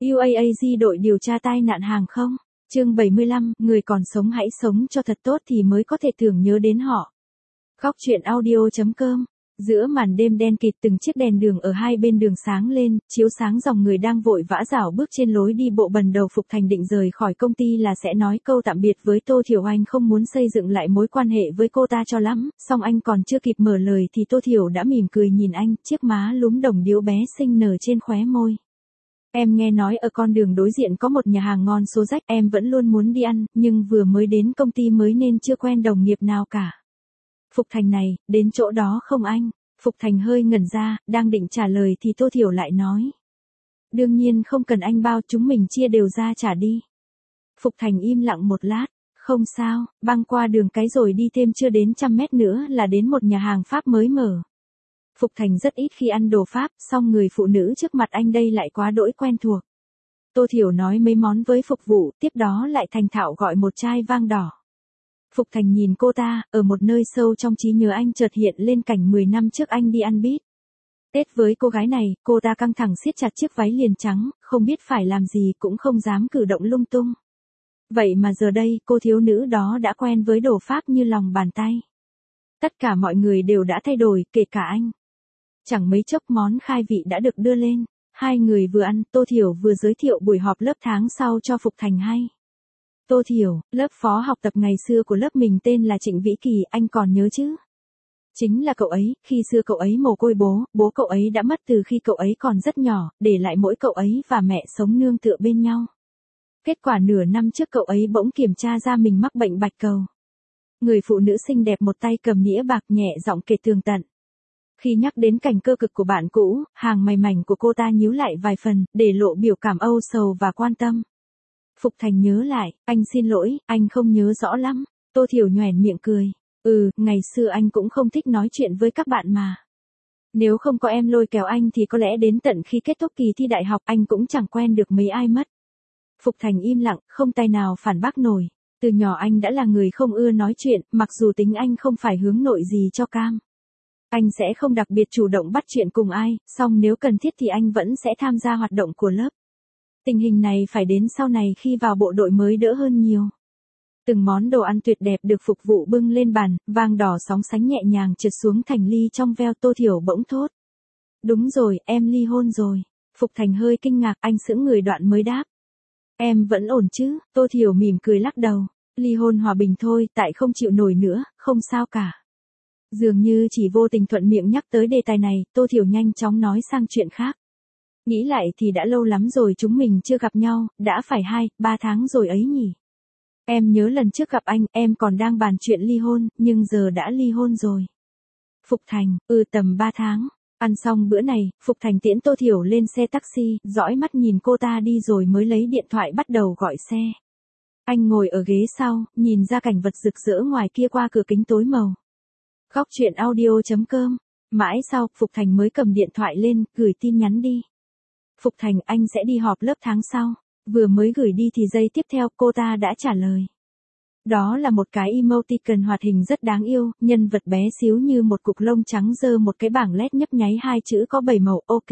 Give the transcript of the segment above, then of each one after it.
UAAG đội điều tra tai nạn hàng không. Chương 75, người còn sống hãy sống cho thật tốt thì mới có thể tưởng nhớ đến họ. Góc truyện audio.com. Giữa màn đêm đen kịt, từng chiếc đèn đường ở hai bên đường sáng lên, chiếu sáng dòng người đang vội vã rảo bước trên lối đi bộ bần đầu. Phục Thành định rời khỏi công ty là sẽ nói câu tạm biệt với Tô Thiểu. Anh không muốn xây dựng lại mối quan hệ với cô ta cho lắm, song anh còn chưa kịp mở lời thì Tô Thiểu đã mỉm cười nhìn anh, chiếc má lúm đồng điếu bé xinh nở trên khóe môi. Em nghe nói ở con đường đối diện có một nhà hàng ngon số rách, em vẫn luôn muốn đi ăn, nhưng vừa mới đến công ty mới nên chưa quen đồng nghiệp nào cả. Phục Thành này, đến chỗ đó không anh? Phục Thành hơi ngẩn ra, đang định trả lời thì Tô Thiểu lại nói. Đương nhiên không cần anh bao, chúng mình chia đều ra trả đi. Phục Thành im lặng một lát, không sao, băng qua đường cái rồi đi thêm chưa đến 100 mét nữa là đến một nhà hàng Pháp mới mở. Phục Thành rất ít khi ăn đồ Pháp, song người phụ nữ trước mặt anh đây lại quá đỗi quen thuộc. Tô Thiểu nói mấy món với phục vụ, tiếp đó lại thành thạo gọi một chai vang đỏ. Phục Thành nhìn cô ta, ở một nơi sâu trong trí nhớ anh chợt hiện lên cảnh 10 năm trước anh đi ăn bít tết với cô gái này. Cô ta căng thẳng siết chặt chiếc váy liền trắng, không biết phải làm gì cũng không dám cử động lung tung. Vậy mà giờ đây, cô thiếu nữ đó đã quen với đồ Pháp như lòng bàn tay. Tất cả mọi người đều đã thay đổi, kể cả anh. Chẳng mấy chốc món khai vị đã được đưa lên. Hai người vừa ăn, Tô Thiểu vừa giới thiệu buổi họp lớp tháng sau cho Phục Thành hay. Tô Thiểu, lớp phó học tập ngày xưa của lớp mình tên là Trịnh Vĩ Kỳ, anh còn nhớ chứ? Chính là cậu ấy, khi xưa cậu ấy mồ côi bố cậu ấy đã mất từ khi cậu ấy còn rất nhỏ, để lại mỗi cậu ấy và mẹ sống nương tựa bên nhau. Kết quả nửa năm trước cậu ấy bỗng kiểm tra ra mình mắc bệnh bạch cầu. Người phụ nữ xinh đẹp một tay cầm nĩa bạc nhẹ giọng kể tường tận. Khi nhắc đến cảnh cơ cực của bạn cũ, hàng mày mảnh của cô ta nhíu lại vài phần, để lộ biểu cảm âu sầu và quan tâm. Phục Thành nhớ lại, anh xin lỗi, anh không nhớ rõ lắm. Tô Thiểu nhoẻn miệng cười. Ngày xưa anh cũng không thích nói chuyện với các bạn mà. Nếu không có em lôi kéo anh thì có lẽ đến tận khi kết thúc kỳ thi đại học anh cũng chẳng quen được mấy ai mất. Phục Thành im lặng, không tài nào phản bác nổi. Từ nhỏ anh đã là người không ưa nói chuyện, mặc dù tính anh không phải hướng nội gì cho cam. Anh sẽ không đặc biệt chủ động bắt chuyện cùng ai, song nếu cần thiết thì anh vẫn sẽ tham gia hoạt động của lớp. Tình hình này phải đến sau này khi vào bộ đội mới đỡ hơn nhiều. Từng món đồ ăn tuyệt đẹp được phục vụ bưng lên bàn, vang đỏ sóng sánh nhẹ nhàng trượt xuống thành ly trong veo. Tô Thiểu bỗng thốt. Đúng rồi, em ly hôn rồi. Phục Thành hơi kinh ngạc, anh sững người đoạn mới đáp. Em vẫn ổn chứ? Tô Thiểu mỉm cười lắc đầu. Ly hôn hòa bình thôi, tại không chịu nổi nữa, không sao cả. Dường như chỉ vô tình thuận miệng nhắc tới đề tài này, Tô Thiểu nhanh chóng nói sang chuyện khác. Nghĩ lại thì đã lâu lắm rồi chúng mình chưa gặp nhau, đã phải 2-3 tháng rồi ấy nhỉ. Em nhớ lần trước gặp anh, em còn đang bàn chuyện ly hôn, nhưng giờ đã ly hôn rồi. Phục Thành, tầm 3 tháng. Ăn xong bữa này, Phục Thành tiễn Tô Thiểu lên xe taxi, dõi mắt nhìn cô ta đi rồi mới lấy điện thoại bắt đầu gọi xe. Anh ngồi ở ghế sau, nhìn ra cảnh vật rực rỡ ngoài kia qua cửa kính tối màu. Góc truyện audio.com. Mãi sau, Phục Thành mới cầm điện thoại lên, gửi tin nhắn đi. Phục Thành, anh sẽ đi họp lớp tháng sau. Vừa mới gửi đi thì giây tiếp theo cô ta đã trả lời. Đó là một cái emoticon hoạt hình rất đáng yêu, nhân vật bé xíu như một cục lông trắng giơ một cái bảng led nhấp nháy hai chữ có 7 màu, ok.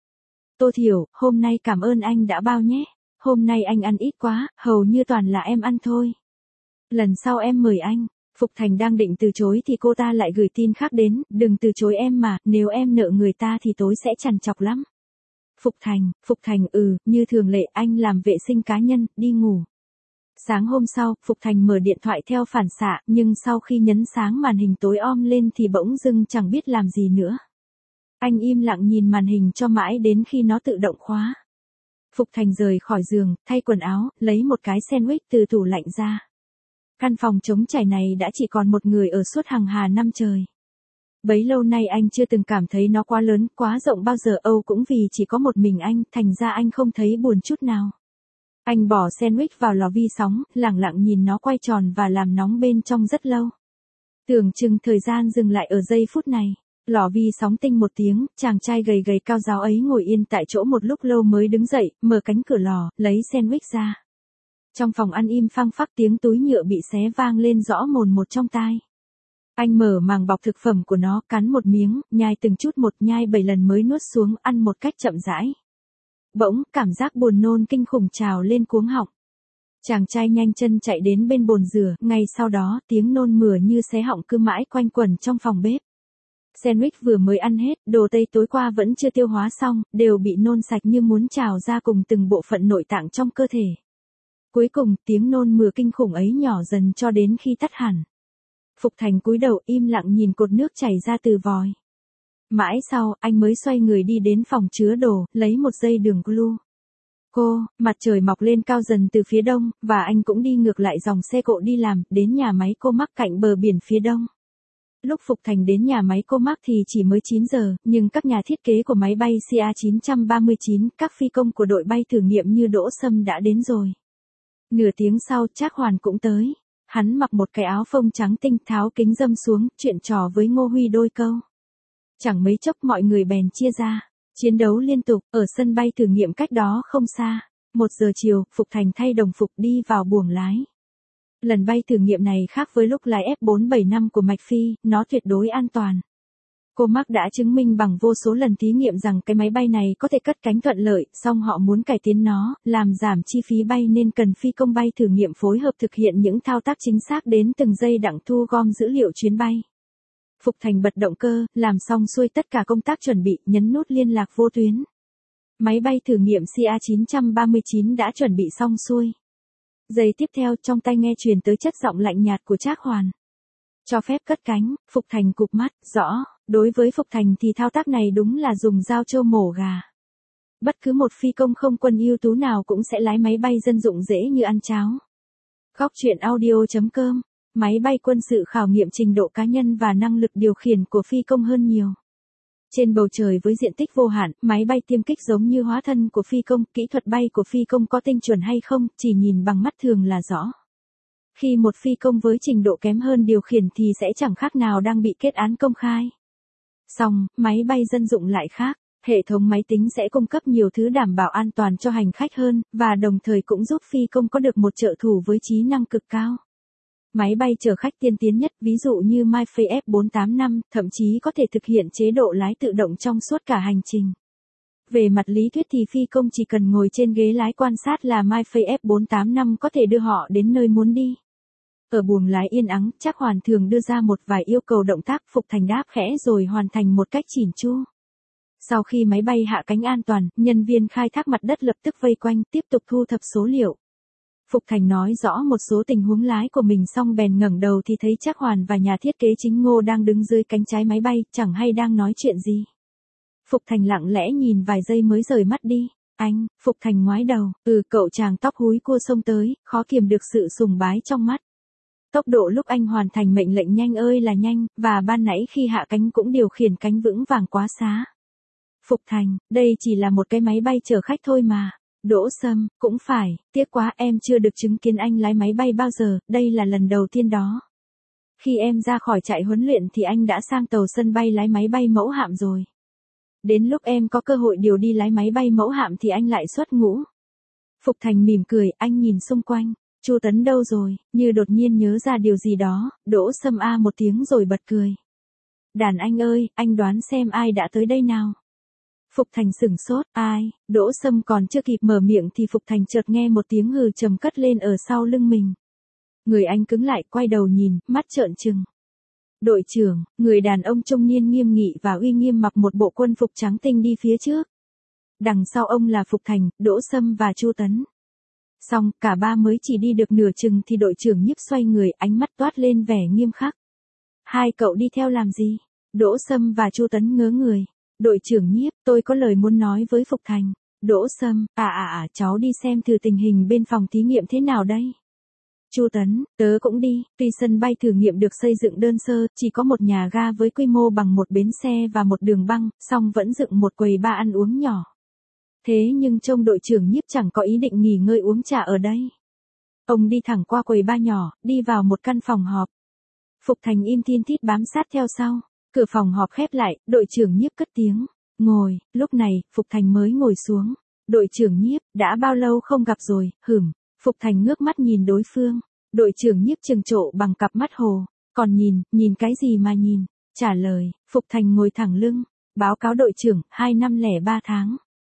Tô Thiểu, hôm nay cảm ơn anh đã bao nhé. Hôm nay anh ăn ít quá, hầu như toàn là em ăn thôi. Lần sau em mời anh. Phục Thành đang định từ chối thì cô ta lại gửi tin khác đến, đừng từ chối em mà, nếu em nợ người ta thì tối sẽ trằn trọc lắm. Phục Thành, như thường lệ anh làm vệ sinh cá nhân, đi ngủ. Sáng hôm sau, Phục Thành mở điện thoại theo phản xạ, nhưng sau khi nhấn sáng màn hình tối om lên thì bỗng dưng chẳng biết làm gì nữa. Anh im lặng nhìn màn hình cho mãi đến khi nó tự động khóa. Phục Thành rời khỏi giường, thay quần áo, lấy một cái sandwich từ tủ lạnh ra. Căn phòng trống trải này đã chỉ còn một người ở suốt hàng hà năm trời. Bấy lâu nay anh chưa từng cảm thấy nó quá lớn, quá rộng bao giờ. Cũng vì chỉ có một mình anh, thành ra anh không thấy buồn chút nào. Anh bỏ sandwich vào lò vi sóng, lẳng lặng nhìn nó quay tròn và làm nóng bên trong rất lâu. Tưởng chừng thời gian dừng lại ở giây phút này. Lò vi sóng tinh một tiếng, chàng trai gầy gầy cao ráo ấy ngồi yên tại chỗ một lúc lâu mới đứng dậy, mở cánh cửa lò, lấy sandwich ra. Trong phòng ăn im phăng phắc, tiếng túi nhựa bị xé vang lên rõ mồn một trong tai. Anh mở màng bọc thực phẩm của nó, cắn một miếng, nhai từng chút một, nhai 7 lần mới nuốt xuống, ăn một cách chậm rãi. Bỗng, cảm giác buồn nôn kinh khủng trào lên cuống họng. Chàng trai nhanh chân chạy đến bên bồn rửa, ngay sau đó, tiếng nôn mửa như xé họng cứ mãi quanh quẩn trong phòng bếp. Sandwich vừa mới ăn hết, đồ Tây tối qua vẫn chưa tiêu hóa xong, đều bị nôn sạch như muốn trào ra cùng từng bộ phận nội tạng trong cơ thể. Cuối cùng, tiếng nôn mửa kinh khủng ấy nhỏ dần cho đến khi tắt hẳn. Phục Thành cúi đầu im lặng nhìn cột nước chảy ra từ vòi. Mãi sau, anh mới xoay người đi đến phòng chứa đồ, lấy một dây đường glue. Mặt trời mọc lên cao dần từ phía đông, và anh cũng đi ngược lại dòng xe cộ đi làm, đến nhà máy Comac cạnh bờ biển phía đông. Lúc Phục Thành đến nhà máy Comac thì chỉ mới 9 giờ, nhưng các nhà thiết kế của máy bay CA939, các phi công của đội bay thử nghiệm như Đỗ Sâm đã đến rồi. Nửa tiếng sau, Trác Hoàn cũng tới. Hắn mặc một cái áo phông trắng tinh, tháo kính râm xuống, chuyện trò với Ngô Huy đôi câu. Chẳng mấy chốc mọi người bèn chia ra. Chiến đấu liên tục, ở sân bay thử nghiệm cách đó không xa. 1 giờ chiều, Phục Thành thay đồng phục đi vào buồng lái. Lần bay thử nghiệm này khác với lúc lái F475 của Mạch Phi, nó tuyệt đối an toàn. Comac đã chứng minh bằng vô số lần thí nghiệm rằng cái máy bay này có thể cất cánh thuận lợi, song họ muốn cải tiến nó, làm giảm chi phí bay nên cần phi công bay thử nghiệm phối hợp thực hiện những thao tác chính xác đến từng giây đặng thu gom dữ liệu chuyến bay. Phục Thành bật động cơ, làm xong xuôi tất cả công tác chuẩn bị, nhấn nút liên lạc vô tuyến. Máy bay thử nghiệm CA939 đã chuẩn bị xong xuôi. Giây tiếp theo, trong tai nghe truyền tới chất giọng lạnh nhạt của Trác Hoàn. Cho phép cất cánh. Phục Thành cụp mắt, rõ, đối với Phục Thành thì thao tác này đúng là dùng dao trâu mổ gà. Bất cứ một phi công không quân ưu tú nào cũng sẽ lái máy bay dân dụng dễ như ăn cháo. Góc truyện audio.com. Máy bay quân sự khảo nghiệm trình độ cá nhân và năng lực điều khiển của phi công hơn nhiều. Trên bầu trời với diện tích vô hạn, máy bay tiêm kích giống như hóa thân của phi công, kỹ thuật bay của phi công có tinh chuẩn hay không, chỉ nhìn bằng mắt thường là rõ. Khi một phi công với trình độ kém hơn điều khiển thì sẽ chẳng khác nào đang bị kết án công khai. Song, máy bay dân dụng lại khác, hệ thống máy tính sẽ cung cấp nhiều thứ đảm bảo an toàn cho hành khách hơn, và đồng thời cũng giúp phi công có được một trợ thủ với trí năng cực cao. Máy bay chở khách tiên tiến nhất, ví dụ như MyFay F485, thậm chí có thể thực hiện chế độ lái tự động trong suốt cả hành trình. Về mặt lý thuyết thì phi công chỉ cần ngồi trên ghế lái quan sát là MyFay F485 có thể đưa họ đến nơi muốn đi. Ở buồng lái yên ắng, Trác Hoàn thường đưa ra một vài yêu cầu động tác, Phục Thành đáp khẽ rồi hoàn thành một cách chỉn chu. Sau khi máy bay hạ cánh an toàn, nhân viên khai thác mặt đất lập tức vây quanh, tiếp tục thu thập số liệu. Phục Thành nói rõ một số tình huống lái của mình xong bèn ngẩng đầu thì thấy Trác Hoàn và nhà thiết kế chính Ngô đang đứng dưới cánh trái máy bay, chẳng hay đang nói chuyện gì. Phục Thành lặng lẽ nhìn vài giây mới rời mắt đi. Anh, Phục Thành ngoái đầu, cậu chàng tóc húi cua xông tới, khó kiềm được sự sùng bái trong mắt. Tốc độ lúc anh hoàn thành mệnh lệnh nhanh ơi là nhanh, và ban nãy khi hạ cánh cũng điều khiển cánh vững vàng quá xá. Phục Thành, đây chỉ là một cái máy bay chở khách thôi mà. Đỗ Sâm, cũng phải, tiếc quá em chưa được chứng kiến anh lái máy bay bao giờ, đây là lần đầu tiên đó. Khi em ra khỏi trại huấn luyện thì anh đã sang tàu sân bay lái máy bay mẫu hạm rồi. Đến lúc em có cơ hội điều đi lái máy bay mẫu hạm thì anh lại xuất ngũ. Phục Thành mỉm cười, anh nhìn xung quanh. Chu Tấn đâu rồi? Như đột nhiên nhớ ra điều gì đó, Đỗ Sâm a một tiếng rồi bật cười. Đàn anh ơi, anh đoán xem ai đã tới đây nào? Phục Thành sửng sốt, ai? Đỗ Sâm còn chưa kịp mở miệng thì Phục Thành chợt nghe một tiếng hừ trầm cất lên ở sau lưng mình. Người anh cứng lại, quay đầu nhìn, mắt trợn trừng. Đội trưởng, người đàn ông trung niên nghiêm nghị và uy nghiêm mặc một bộ quân phục trắng tinh đi phía trước. Đằng sau ông là Phục Thành, Đỗ Sâm và Chu Tấn. Xong, cả ba mới chỉ đi được nửa chừng thì đội trưởng Nhiếp xoay người, ánh mắt toát lên vẻ nghiêm khắc. Hai cậu đi theo làm gì? Đỗ Sâm và Chu Tấn ngớ người. Đội trưởng Nhiếp, tôi có lời muốn nói với Phục Thành. Đỗ Sâm, cháu đi xem thử tình hình bên phòng thí nghiệm thế nào đây. Chu Tấn, tớ cũng đi. Tuy sân bay thử nghiệm được xây dựng đơn sơ, chỉ có một nhà ga với quy mô bằng một bến xe và một đường băng, song vẫn dựng một quầy bar ăn uống nhỏ. Thế nhưng trông đội trưởng Nhiếp chẳng có ý định nghỉ ngơi uống trà ở đây. Ông đi thẳng qua quầy bar nhỏ, đi vào một căn phòng họp. Phục Thành im thiên thít bám sát theo sau. Cửa phòng họp khép lại, đội trưởng Nhiếp cất tiếng. Ngồi, lúc này, Phục Thành mới ngồi xuống. Đội trưởng Nhiếp, đã bao lâu không gặp rồi, hửm. Phục Thành ngước mắt nhìn đối phương. Đội trưởng Nhiếp trừng trộ bằng cặp mắt hồ. Còn nhìn cái gì mà nhìn? Trả lời, Phục Thành ngồi thẳng lưng. Báo cáo đội trưởng, 2 năm lẻ 3 tháng.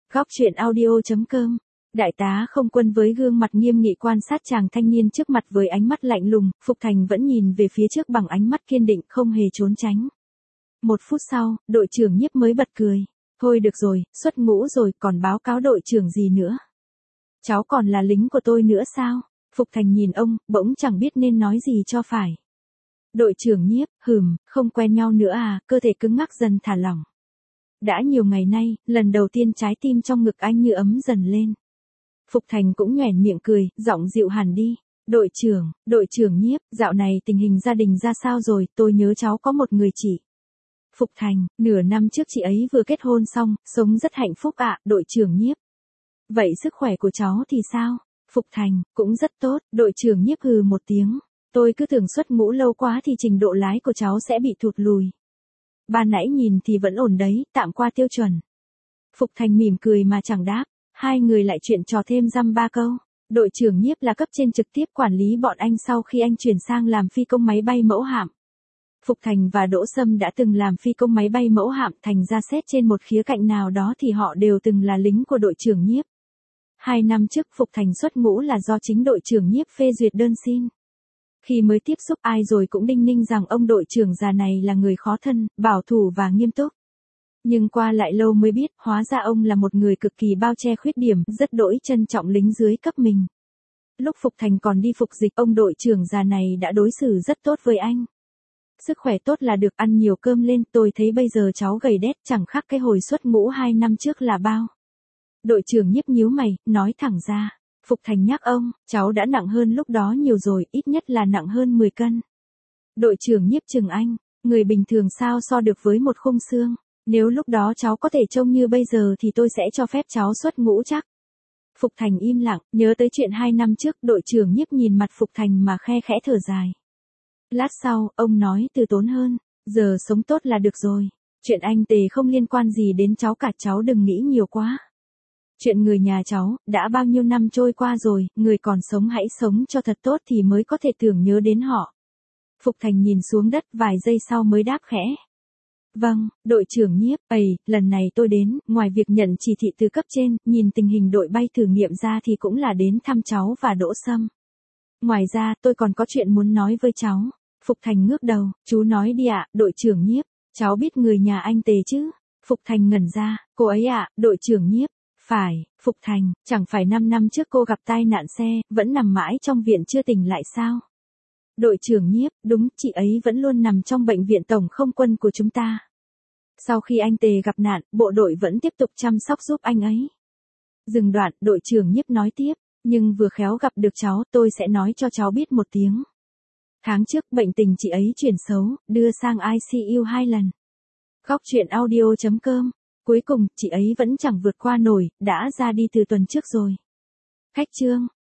Góc truyện audio.com. Đại tá không quân với gương mặt nghiêm nghị quan sát chàng thanh niên trước mặt với ánh mắt lạnh lùng, Phục Thành vẫn nhìn về phía trước bằng ánh mắt kiên định không hề trốn tránh. Một phút sau, đội trưởng Nhiếp mới bật cười. Thôi được rồi, xuất ngũ rồi còn báo cáo đội trưởng gì nữa. Cháu còn là lính của tôi nữa sao? Phục Thành nhìn ông, bỗng chẳng biết nên nói gì cho phải. Đội trưởng Nhiếp, không quen nhau nữa à, cơ thể cứng ngắc dần thả lỏng. Đã nhiều ngày nay, lần đầu tiên trái tim trong ngực anh như ấm dần lên. Phục Thành cũng nhoẻn miệng cười, giọng dịu hẳn đi. Đội trưởng Nhiếp, dạo này tình hình gia đình ra sao rồi, tôi nhớ cháu có một người chị. Phục Thành, nửa năm trước chị ấy vừa kết hôn xong, sống rất hạnh phúc ạ, đội trưởng Nhiếp. Vậy sức khỏe của cháu thì sao? Phục Thành, cũng rất tốt, đội trưởng Nhiếp hừ một tiếng. Tôi cứ tưởng xuất ngũ lâu quá thì trình độ lái của cháu sẽ bị thụt lùi. Ban nãy nhìn thì vẫn ổn đấy, tạm qua tiêu chuẩn. Phục Thành mỉm cười mà chẳng đáp, hai người lại chuyện trò thêm dăm ba câu. Đội trưởng Nhiếp là cấp trên trực tiếp quản lý bọn anh sau khi anh chuyển sang làm phi công máy bay mẫu hạm. Phục Thành và Đỗ Sâm đã từng làm phi công máy bay mẫu hạm, thành ra xét trên một khía cạnh nào đó thì họ đều từng là lính của đội trưởng Nhiếp. 2 năm trước Phục Thành xuất ngũ là do chính đội trưởng Nhiếp phê duyệt đơn xin. Khi mới tiếp xúc ai rồi cũng đinh ninh rằng ông đội trưởng già này là người khó thân, bảo thủ và nghiêm túc. Nhưng qua lại lâu mới biết, hóa ra ông là một người cực kỳ bao che khuyết điểm, rất đỗi trân trọng lính dưới cấp mình. Lúc Phục Thành còn đi phục dịch, ông đội trưởng già này đã đối xử rất tốt với anh. Sức khỏe tốt là được, ăn nhiều cơm lên, tôi thấy bây giờ cháu gầy đét chẳng khác cái hồi xuất ngũ 2 năm trước là bao. Đội trưởng Nhiếp nhíu mày, nói thẳng ra. Phục Thành nhắc ông, cháu đã nặng hơn lúc đó nhiều rồi, ít nhất là nặng hơn 10 cân. Đội trưởng Nhiếp chừng anh, người bình thường sao so được với một khung xương. Nếu lúc đó cháu có thể trông như bây giờ thì tôi sẽ cho phép cháu xuất ngũ chắc. Phục Thành im lặng, nhớ tới chuyện 2 năm trước, đội trưởng Nhiếp nhìn mặt Phục Thành mà khe khẽ thở dài. Lát sau, ông nói từ tốn hơn, giờ sống tốt là được rồi. Chuyện anh Tề không liên quan gì đến cháu cả, cháu đừng nghĩ nhiều quá. Chuyện người nhà cháu, đã bao nhiêu năm trôi qua rồi, người còn sống hãy sống cho thật tốt thì mới có thể tưởng nhớ đến họ. Phục Thành nhìn xuống đất vài giây sau mới đáp khẽ. Vâng, đội trưởng Nhiếp, lần này tôi đến, ngoài việc nhận chỉ thị từ cấp trên, nhìn tình hình đội bay thử nghiệm ra thì cũng là đến thăm cháu và Đỗ Sâm. Ngoài ra, tôi còn có chuyện muốn nói với cháu. Phục Thành ngước đầu, chú nói đi ạ, đội trưởng Nhiếp, cháu biết người nhà anh Tề chứ? Phục Thành ngẩn ra, cô ấy ạ, đội trưởng Nhiếp. Phải, Phục Thành, chẳng phải 5 năm trước cô gặp tai nạn xe, vẫn nằm mãi trong viện chưa tỉnh lại sao? Đội trưởng Nhiếp, đúng, chị ấy vẫn luôn nằm trong bệnh viện tổng không quân của chúng ta. Sau khi anh Tề gặp nạn, bộ đội vẫn tiếp tục chăm sóc giúp anh ấy. Dừng đoạn, đội trưởng Nhiếp nói tiếp, nhưng vừa khéo gặp được cháu, tôi sẽ nói cho cháu biết một tiếng. Tháng trước, bệnh tình chị ấy chuyển xấu, đưa sang ICU 2 lần. Góc truyện audio.com. Cuối cùng, chị ấy vẫn chẳng vượt qua nổi, đã ra đi từ tuần trước rồi. Khách chương.